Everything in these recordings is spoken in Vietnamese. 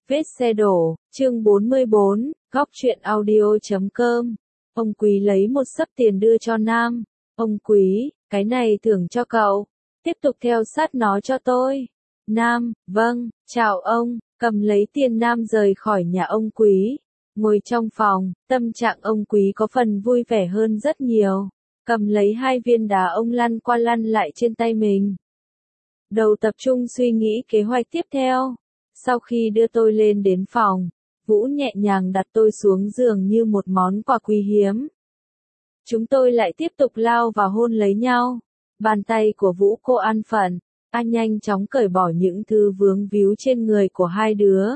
Vết xe đổ, chương 44, góc truyện audio.com. Ông Quý lấy một xấp tiền đưa cho Nam. Ông Quý, cái này thưởng cho cậu. Tiếp tục theo sát nó cho tôi. Nam, vâng, chào ông. Cầm lấy tiền Nam rời khỏi nhà ông Quý. Ngồi trong phòng, tâm trạng ông Quý có phần vui vẻ hơn rất nhiều. Cầm lấy 2 viên đá ông lăn qua lăn lại trên tay mình. Đầu tập trung suy nghĩ kế hoạch tiếp theo. Sau khi đưa tôi lên đến phòng, Vũ nhẹ nhàng đặt tôi xuống giường như một món quà quý hiếm. Chúng tôi lại tiếp tục lao vào hôn lấy nhau. Bàn tay của Vũ cô an phận, anh nhanh chóng cởi bỏ những thứ vướng víu trên người của hai đứa.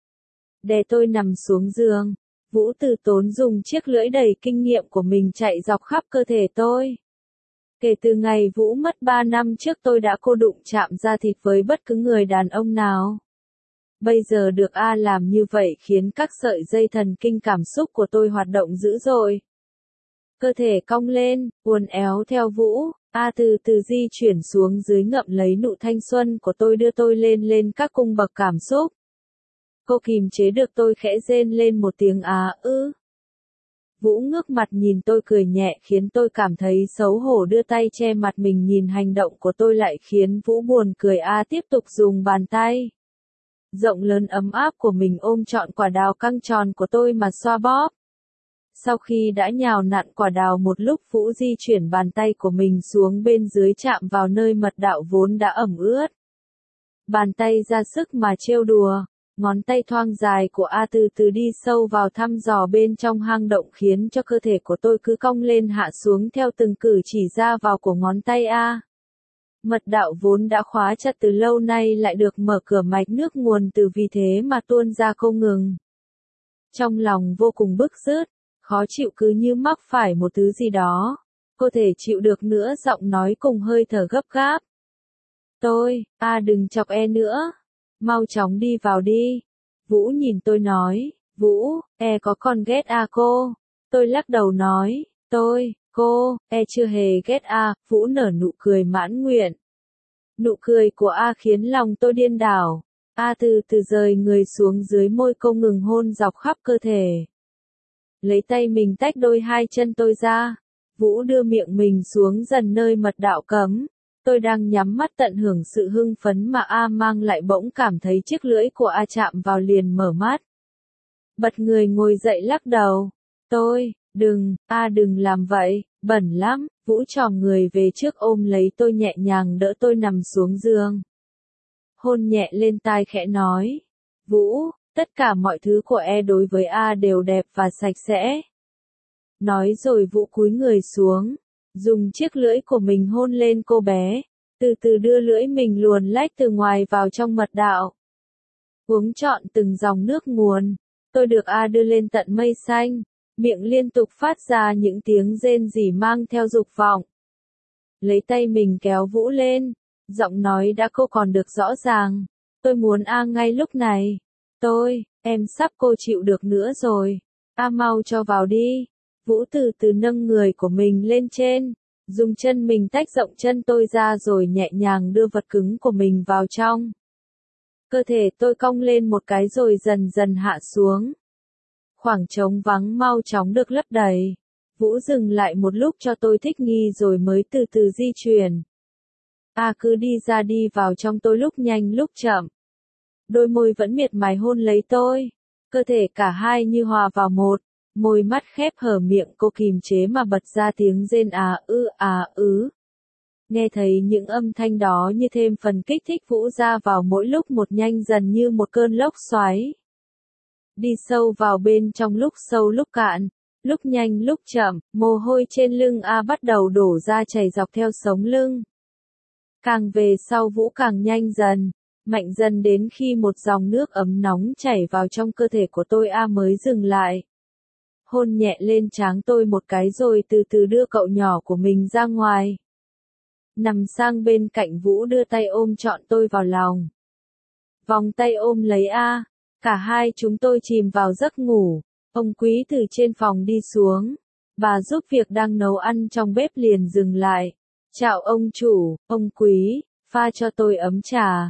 Đè tôi nằm xuống giường, Vũ từ tốn dùng chiếc lưỡi đầy kinh nghiệm của mình chạy dọc khắp cơ thể tôi. Kể từ ngày Vũ mất 3 năm trước tôi đã cô đụng chạm da thịt với bất cứ người đàn ông nào. Bây giờ được A làm như vậy khiến các sợi dây thần kinh cảm xúc của tôi hoạt động dữ dội. Cơ thể cong lên, uốn éo theo Vũ, A từ từ di chuyển xuống dưới ngậm lấy nụ thanh xuân của tôi đưa tôi lên các cung bậc cảm xúc. Cô kìm chế được tôi khẽ rên lên một tiếng ư. Vũ ngước mặt nhìn tôi cười nhẹ khiến tôi cảm thấy xấu hổ đưa tay che mặt mình nhìn hành động của tôi lại khiến Vũ buồn cười tiếp tục dùng bàn tay rộng lớn ấm áp của mình ôm trọn quả đào căng tròn của tôi mà xoa bóp. Sau khi đã nhào nặn quả đào một lúc Vũ di chuyển bàn tay của mình xuống bên dưới chạm vào nơi mật đạo vốn đã ẩm ướt. Bàn tay ra sức mà trêu đùa, ngón tay thoang dài của A từ từ đi sâu vào thăm dò bên trong hang động khiến cho cơ thể của tôi cứ cong lên hạ xuống theo từng cử chỉ ra vào của ngón tay A. Mật đạo vốn đã khóa chặt từ lâu nay lại được mở cửa mạch nước nguồn từ vì thế mà tuôn ra không ngừng. Trong lòng vô cùng bức rứt, khó chịu cứ như mắc phải một thứ gì đó. Cô thể chịu được nữa giọng nói cùng hơi thở gấp gáp. Tôi, đừng chọc nữa. Mau chóng đi vào đi. Vũ nhìn tôi nói, Vũ, có còn ghét cô? Tôi lắc đầu nói, cô, chưa hề ghét Vũ nở nụ cười mãn nguyện. Nụ cười của khiến lòng tôi điên đảo. Từ từ rời người xuống dưới môi cô ngừng hôn dọc khắp cơ thể. Lấy tay mình tách đôi hai chân tôi ra. Vũ đưa miệng mình xuống dần nơi mật đạo cấm. Tôi đang nhắm mắt tận hưởng sự hưng phấn mà mang lại bỗng cảm thấy chiếc lưỡi của chạm vào liền mở mắt. Bật người ngồi dậy lắc đầu. Đừng làm vậy, bẩn lắm. Vũ tròn người về trước ôm lấy tôi nhẹ nhàng đỡ tôi nằm xuống giường. Hôn nhẹ lên tai khẽ nói. Vũ, tất cả mọi thứ của đối với đều đẹp và sạch sẽ. Nói rồi Vũ cúi người xuống, dùng chiếc lưỡi của mình hôn lên cô bé, từ từ đưa lưỡi mình luồn lách từ ngoài vào trong mật đạo. Uống trọn từng dòng nước nguồn, tôi được đưa lên tận mây xanh, miệng liên tục phát ra những tiếng rên rỉ mang theo dục vọng. Lấy tay mình kéo Vũ lên, giọng nói đã cô còn được rõ ràng, tôi muốn ngay lúc này. Em sắp cô chịu được nữa rồi, mau cho vào đi. Vũ từ từ nâng người của mình lên trên, dùng chân mình tách rộng chân tôi ra rồi nhẹ nhàng đưa vật cứng của mình vào trong. Cơ thể tôi cong lên một cái rồi dần dần hạ xuống. Khoảng trống vắng mau chóng được lấp đầy. Vũ dừng lại một lúc cho tôi thích nghi rồi mới từ từ di chuyển. Cứ đi ra đi vào trong tôi lúc nhanh lúc chậm. Đôi môi vẫn miệt mài hôn lấy tôi. Cơ thể cả hai như hòa vào một. Môi mắt khép hở miệng cô kìm chế mà bật ra tiếng rên ứ. Nghe thấy những âm thanh đó như thêm phần kích thích Vũ ra vào mỗi lúc một nhanh dần như một cơn lốc xoáy. Đi sâu vào bên trong lúc sâu lúc cạn, lúc nhanh lúc chậm, mồ hôi trên lưng bắt đầu đổ ra chảy dọc theo sống lưng. Càng về sau Vũ càng nhanh dần, mạnh dần đến khi một dòng nước ấm nóng chảy vào trong cơ thể của tôi mới dừng lại. Hôn nhẹ lên trán tôi một cái rồi từ từ đưa cậu nhỏ của mình ra ngoài. Nằm sang bên cạnh Vũ đưa tay ôm trọn tôi vào lòng. Vòng tay ôm lấy cả hai chúng tôi chìm vào giấc ngủ. Ông Quý từ trên phòng đi xuống. Bà giúp việc đang nấu ăn trong bếp liền dừng lại. Chào ông chủ, ông Quý, pha cho tôi ấm trà.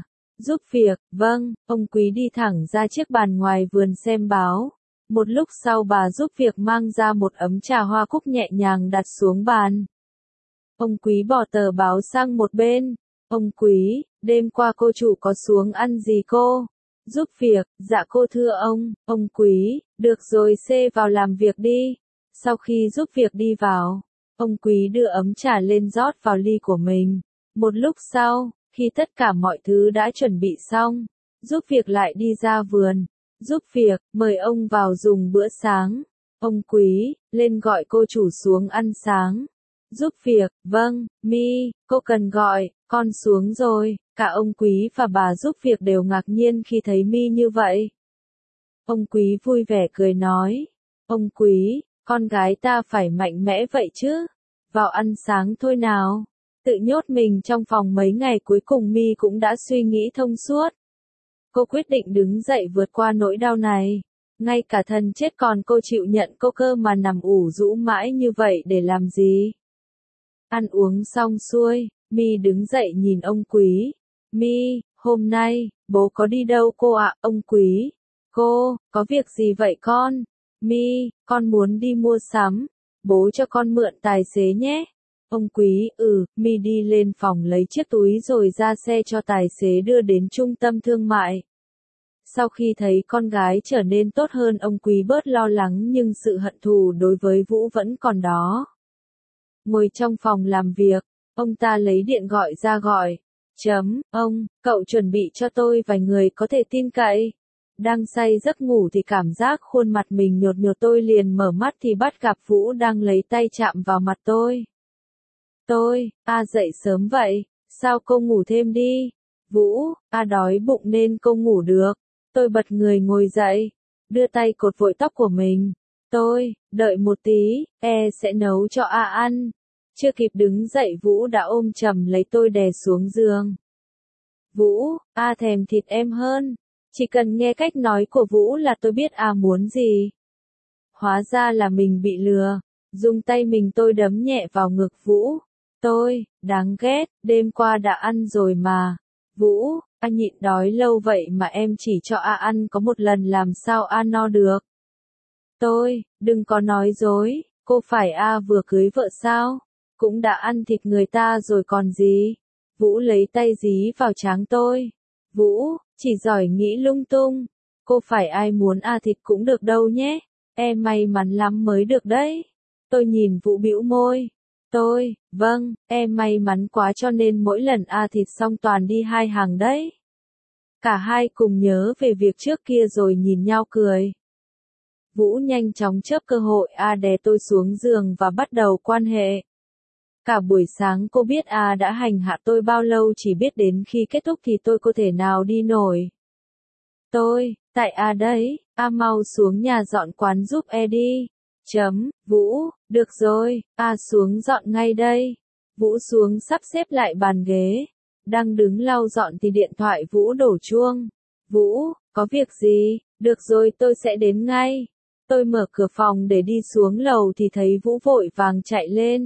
Giúp việc, vâng, ông Quý đi thẳng ra chiếc bàn ngoài vườn xem báo. Một lúc sau bà giúp việc mang ra một ấm trà hoa cúc nhẹ nhàng đặt xuống bàn. Ông Quý bỏ tờ báo sang một bên. Ông Quý, đêm qua cô chủ có xuống ăn gì cô? Giúp việc, dạ cô thưa ông Quý, được rồi xê vào làm việc đi. Sau khi giúp việc đi vào, ông Quý đưa ấm trà lên rót vào ly của mình. Một lúc sau, khi tất cả mọi thứ đã chuẩn bị xong, giúp việc lại đi ra vườn. Giúp việc, mời ông vào dùng bữa sáng. Ông Quý, lên gọi cô chủ xuống ăn sáng. Giúp việc, vâng, Mi, cô cần gọi, con xuống rồi. Cả ông Quý và bà giúp việc đều ngạc nhiên khi thấy Mi như vậy. Ông Quý vui vẻ cười nói. Ông Quý, con gái ta phải mạnh mẽ vậy chứ. Vào ăn sáng thôi nào. Tự nhốt mình trong phòng mấy ngày cuối cùng Mi cũng đã suy nghĩ thông suốt. Cô quyết định đứng dậy vượt qua nỗi đau này. Ngay cả thần chết còn cô chịu nhận cô cơ mà nằm ủ rũ mãi như vậy để làm gì? Ăn uống xong xuôi, Mi đứng dậy nhìn ông Quý. Mi, hôm nay, bố có đi đâu cô ạ? Ông Quý. Cô, có việc gì vậy con? Mi, con muốn đi mua sắm. Bố cho con mượn tài xế nhé. Ông Quý, Mi đi lên phòng lấy chiếc túi rồi ra xe cho tài xế đưa đến trung tâm thương mại. Sau khi thấy con gái trở nên tốt hơn ông Quý bớt lo lắng nhưng sự hận thù đối với Vũ vẫn còn đó. Ngồi trong phòng làm việc, ông ta lấy điện gọi ra gọi. Ông, cậu chuẩn bị cho tôi vài người có thể tin cậy. Đang say giấc ngủ thì cảm giác khuôn mặt mình nhột nhột tôi liền mở mắt thì bắt gặp Vũ đang lấy tay chạm vào mặt tôi. Dậy sớm vậy, sao cô ngủ thêm đi? Vũ, đói bụng nên cô ngủ được. Tôi bật người ngồi dậy, đưa tay cột vội tóc của mình. Đợi một tí, sẽ nấu cho ăn. Chưa kịp đứng dậy Vũ đã ôm chầm lấy tôi đè xuống giường. Vũ, thèm thịt em hơn. Chỉ cần nghe cách nói của Vũ là tôi biết muốn gì. Hóa ra là mình bị lừa. Dùng tay mình tôi đấm nhẹ vào ngực Vũ. Đáng ghét, đêm qua đã ăn rồi mà. Vũ, nhịn đói lâu vậy mà em chỉ cho ăn có một lần làm sao no được. Đừng có nói dối, cô phải vừa cưới vợ sao? Cũng đã ăn thịt người ta rồi còn gì? Vũ lấy tay dí vào trán tôi. Vũ, chỉ giỏi nghĩ lung tung. Cô phải ai muốn thịt cũng được đâu nhé. Em may mắn lắm mới được đấy. Tôi nhìn Vũ bĩu môi. Vâng, em may mắn quá cho nên mỗi lần thịt xong toàn đi 2 hàng đấy. Cả hai cùng nhớ về việc trước kia rồi nhìn nhau cười. Vũ nhanh chóng chớp cơ hội đè tôi xuống giường và bắt đầu quan hệ. Cả buổi sáng cô biết đã hành hạ tôi bao lâu chỉ biết đến khi kết thúc thì tôi có thể nào đi nổi. Tại đấy, mau xuống nhà dọn quán giúp đi. Vũ, được rồi, xuống dọn ngay đây. Vũ xuống sắp xếp lại bàn ghế. Đang đứng lau dọn thì điện thoại Vũ đổ chuông. Vũ, có việc gì? Được rồi tôi sẽ đến ngay. Tôi mở cửa phòng để đi xuống lầu thì thấy Vũ vội vàng chạy lên.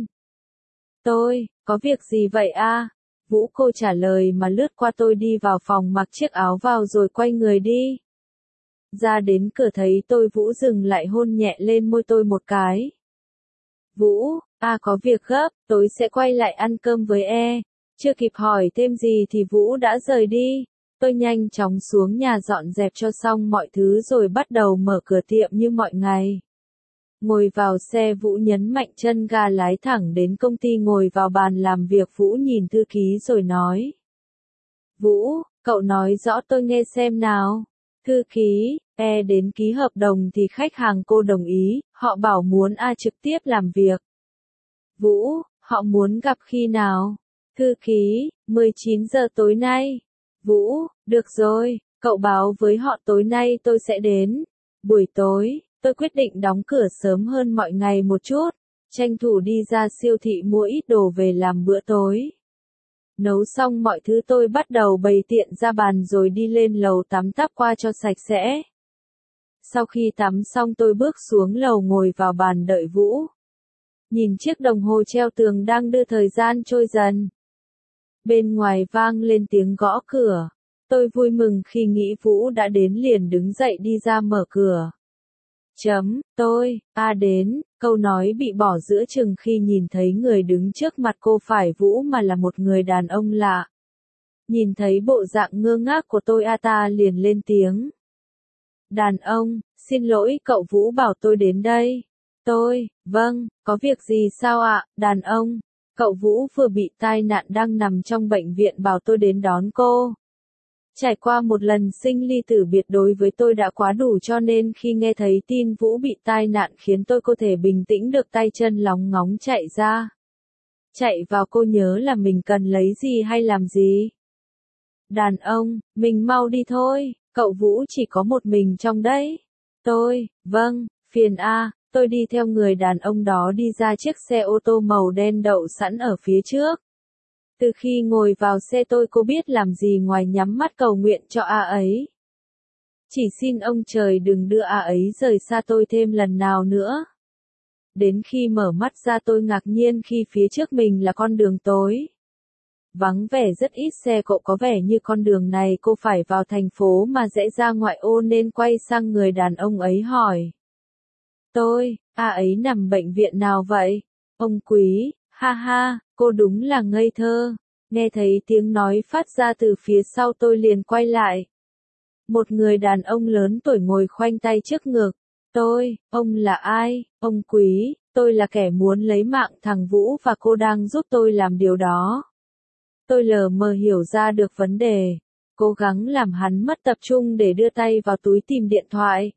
Có việc gì vậy Vũ cô trả lời mà lướt qua tôi đi vào phòng mặc chiếc áo vào rồi quay người đi. Ra đến cửa thấy Vũ dừng lại hôn nhẹ lên môi tôi một cái. Vũ, có việc gấp, tôi sẽ quay lại ăn cơm với Chưa kịp hỏi thêm gì thì Vũ đã rời đi. Tôi nhanh chóng xuống nhà dọn dẹp cho xong mọi thứ rồi bắt đầu mở cửa tiệm như mọi ngày. Ngồi vào xe Vũ nhấn mạnh chân ga lái thẳng đến công ty ngồi vào bàn làm việc Vũ nhìn thư ký rồi nói. Vũ, cậu nói rõ tôi nghe xem nào. Thư ký, đến ký hợp đồng thì khách hàng cô đồng ý, họ bảo muốn trực tiếp làm việc. Vũ, họ muốn gặp khi nào? Thư ký, 19 giờ tối nay. Vũ, được rồi, cậu báo với họ tối nay tôi sẽ đến. Buổi tối, tôi quyết định đóng cửa sớm hơn mọi ngày một chút, tranh thủ đi ra siêu thị mua ít đồ về làm bữa tối. Nấu xong mọi thứ tôi bắt đầu bày tiện ra bàn rồi đi lên lầu tắm táp qua cho sạch sẽ. Sau khi tắm xong tôi bước xuống lầu ngồi vào bàn đợi Vũ. Nhìn chiếc đồng hồ treo tường đang đưa thời gian trôi dần. Bên ngoài vang lên tiếng gõ cửa. Tôi vui mừng khi nghĩ Vũ đã đến liền đứng dậy đi ra mở cửa. Đến, câu nói bị bỏ giữa chừng khi nhìn thấy người đứng trước mặt cô phải Vũ mà là một người đàn ông lạ. Nhìn thấy bộ dạng ngơ ngác của tôi ta liền lên tiếng. Đàn ông, xin lỗi cậu Vũ bảo tôi đến đây. Vâng, có việc gì sao ạ, đàn ông? Cậu Vũ vừa bị tai nạn đang nằm trong bệnh viện bảo tôi đến đón cô. Trải qua một lần sinh ly tử biệt đối với tôi đã quá đủ cho nên khi nghe thấy tin Vũ bị tai nạn khiến tôi có thể bình tĩnh được tay chân lóng ngóng chạy ra. Chạy vào cô nhớ là mình cần lấy gì hay làm gì. Đàn ông, mình mau đi thôi, cậu Vũ chỉ có một mình trong đấy. Vâng, phiền tôi đi theo người đàn ông đó đi ra chiếc xe ô tô màu đen đậu sẵn ở phía trước. Từ khi ngồi vào xe tôi cô biết làm gì ngoài nhắm mắt cầu nguyện cho ấy. Chỉ xin ông trời đừng đưa ấy rời xa tôi thêm lần nào nữa. Đến khi mở mắt ra tôi ngạc nhiên khi phía trước mình là con đường tối. Vắng vẻ rất ít xe cộ có vẻ như con đường này cô phải vào thành phố mà rẽ ra ngoại ô nên quay sang người đàn ông ấy hỏi. Ấy nằm bệnh viện nào vậy? Ông Quý, ha ha, cô đúng là ngây thơ. Nghe thấy tiếng nói phát ra từ phía sau tôi liền quay lại. Một người đàn ông lớn tuổi ngồi khoanh tay trước ngực. Ông là ai? Ông Quý, tôi là kẻ muốn lấy mạng thằng Vũ và cô đang giúp tôi làm điều đó. Tôi lờ mờ hiểu ra được vấn đề. Cố gắng làm hắn mất tập trung để đưa tay vào túi tìm điện thoại.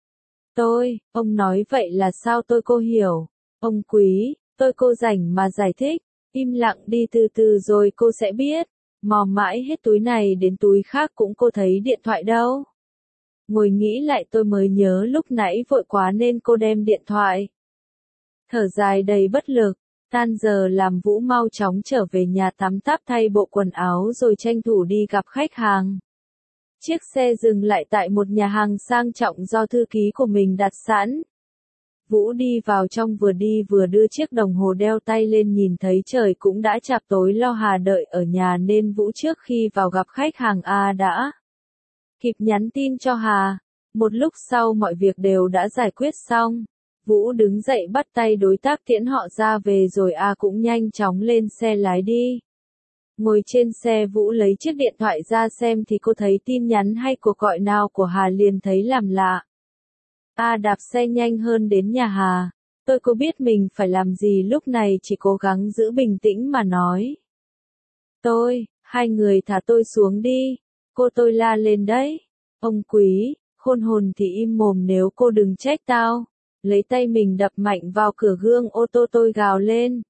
Ông nói vậy là sao cô hiểu. Ông Quý, cô rảnh mà giải thích. Im lặng đi từ từ rồi cô sẽ biết. Mò mãi hết túi này đến túi khác cũng cô thấy điện thoại đâu. Ngồi nghĩ lại tôi mới nhớ lúc nãy vội quá nên cô đem điện thoại. Thở dài đầy bất lực. Tan giờ làm Vũ mau chóng trở về nhà tắm táp thay bộ quần áo rồi tranh thủ đi gặp khách hàng. Chiếc xe dừng lại tại một nhà hàng sang trọng do thư ký của mình đặt sẵn. Vũ đi vào trong vừa đi vừa đưa chiếc đồng hồ đeo tay lên nhìn thấy trời cũng đã chạp tối lo Hà đợi ở nhà nên Vũ trước khi vào gặp khách hàng đã kịp nhắn tin cho Hà. Một lúc sau mọi việc đều đã giải quyết xong. Vũ đứng dậy bắt tay đối tác tiễn họ ra về rồi cũng nhanh chóng lên xe lái đi. Ngồi trên xe Vũ lấy chiếc điện thoại ra xem thì cô thấy tin nhắn hay cuộc gọi nào của Hà liền thấy làm lạ. Đạp xe nhanh hơn đến nhà Hà. Cô biết mình phải làm gì lúc này chỉ cố gắng giữ bình tĩnh mà nói. Hai người thả tôi xuống đi. Tôi la lên đấy. Ông Quý, khôn hồn thì im mồm nếu cô đừng trách tao. Lấy tay mình đập mạnh vào cửa gương ô tô tôi gào lên.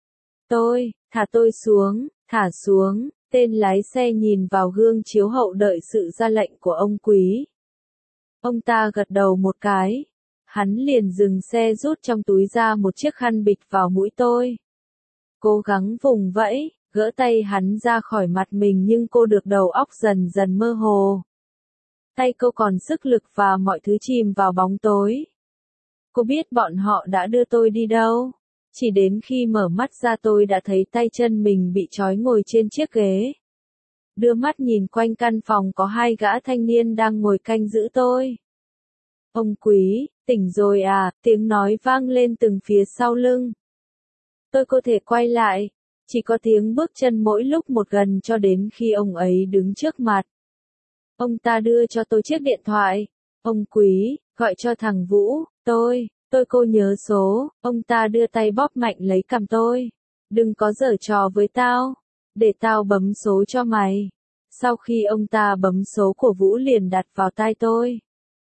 Thả tôi xuống, thả xuống. Tên lái xe nhìn vào gương chiếu hậu đợi sự ra lệnh của ông Quý. Ông ta gật đầu một cái. Hắn liền dừng xe rút trong túi ra một chiếc khăn bịt vào mũi tôi. Cố gắng vùng vẫy, gỡ tay hắn ra khỏi mặt mình nhưng cô được đầu óc dần dần mơ hồ. Tay cô còn sức lực và mọi thứ chìm vào bóng tối. Cô biết bọn họ đã đưa tôi đi đâu. Chỉ đến khi mở mắt ra tôi đã thấy tay chân mình bị trói ngồi trên chiếc ghế. Đưa mắt nhìn quanh căn phòng có hai gã thanh niên đang ngồi canh giữ tôi. Ông Quý, tỉnh rồi à, tiếng nói vang lên từng phía sau lưng. Tôi có thể quay lại, chỉ có tiếng bước chân mỗi lúc một gần cho đến khi ông ấy đứng trước mặt. Ông ta đưa cho tôi chiếc điện thoại. Ông Quý, gọi cho thằng Vũ, cô nhớ số, ông ta đưa tay bóp mạnh lấy cằm tôi. Đừng có giở trò với tao, để tao bấm số cho mày. Sau khi ông ta bấm số của Vũ liền đặt vào tai tôi.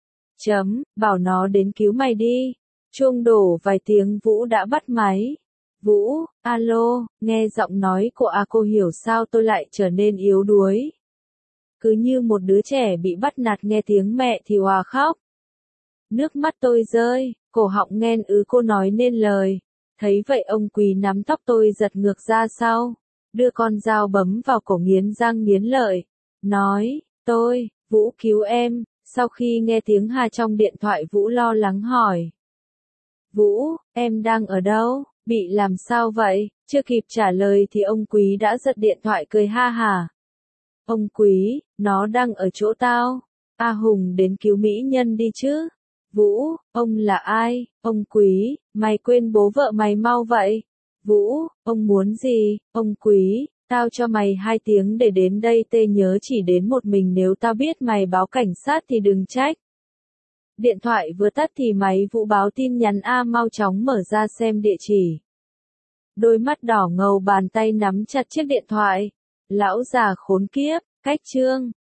Bảo nó đến cứu mày đi. Chuông đổ vài tiếng Vũ đã bắt máy. Vũ, alo, nghe giọng nói của cô hiểu sao tôi lại trở nên yếu đuối. Cứ như một đứa trẻ bị bắt nạt nghe tiếng mẹ thì òa khóc. Nước mắt tôi rơi, cổ họng nghẹn cô nói nên lời. Thấy vậy ông Quý nắm tóc tôi giật ngược ra sau. Đưa con dao bấm vào cổ nghiến răng nghiến lợi. Nói, Vũ cứu em. Sau khi nghe tiếng Hà trong điện thoại Vũ lo lắng hỏi. Vũ, em đang ở đâu? Bị làm sao vậy? Chưa kịp trả lời thì ông Quý đã giật điện thoại cười ha hả. Ông Quý, nó đang ở chỗ tao. A Hùng đến cứu mỹ nhân đi chứ. Vũ, ông là ai? Ông Quý, mày quên bố vợ mày mau vậy. Vũ, ông muốn gì? Ông Quý, tao cho mày 2 tiếng để đến đây, tê nhớ chỉ đến một mình, nếu tao biết mày báo cảnh sát thì đừng trách. Điện thoại vừa tắt thì máy Vũ báo tin nhắn A, mau chóng mở ra xem địa chỉ. Đôi mắt đỏ ngầu, bàn tay nắm chặt chiếc điện thoại. Lão già khốn kiếp, cách chương.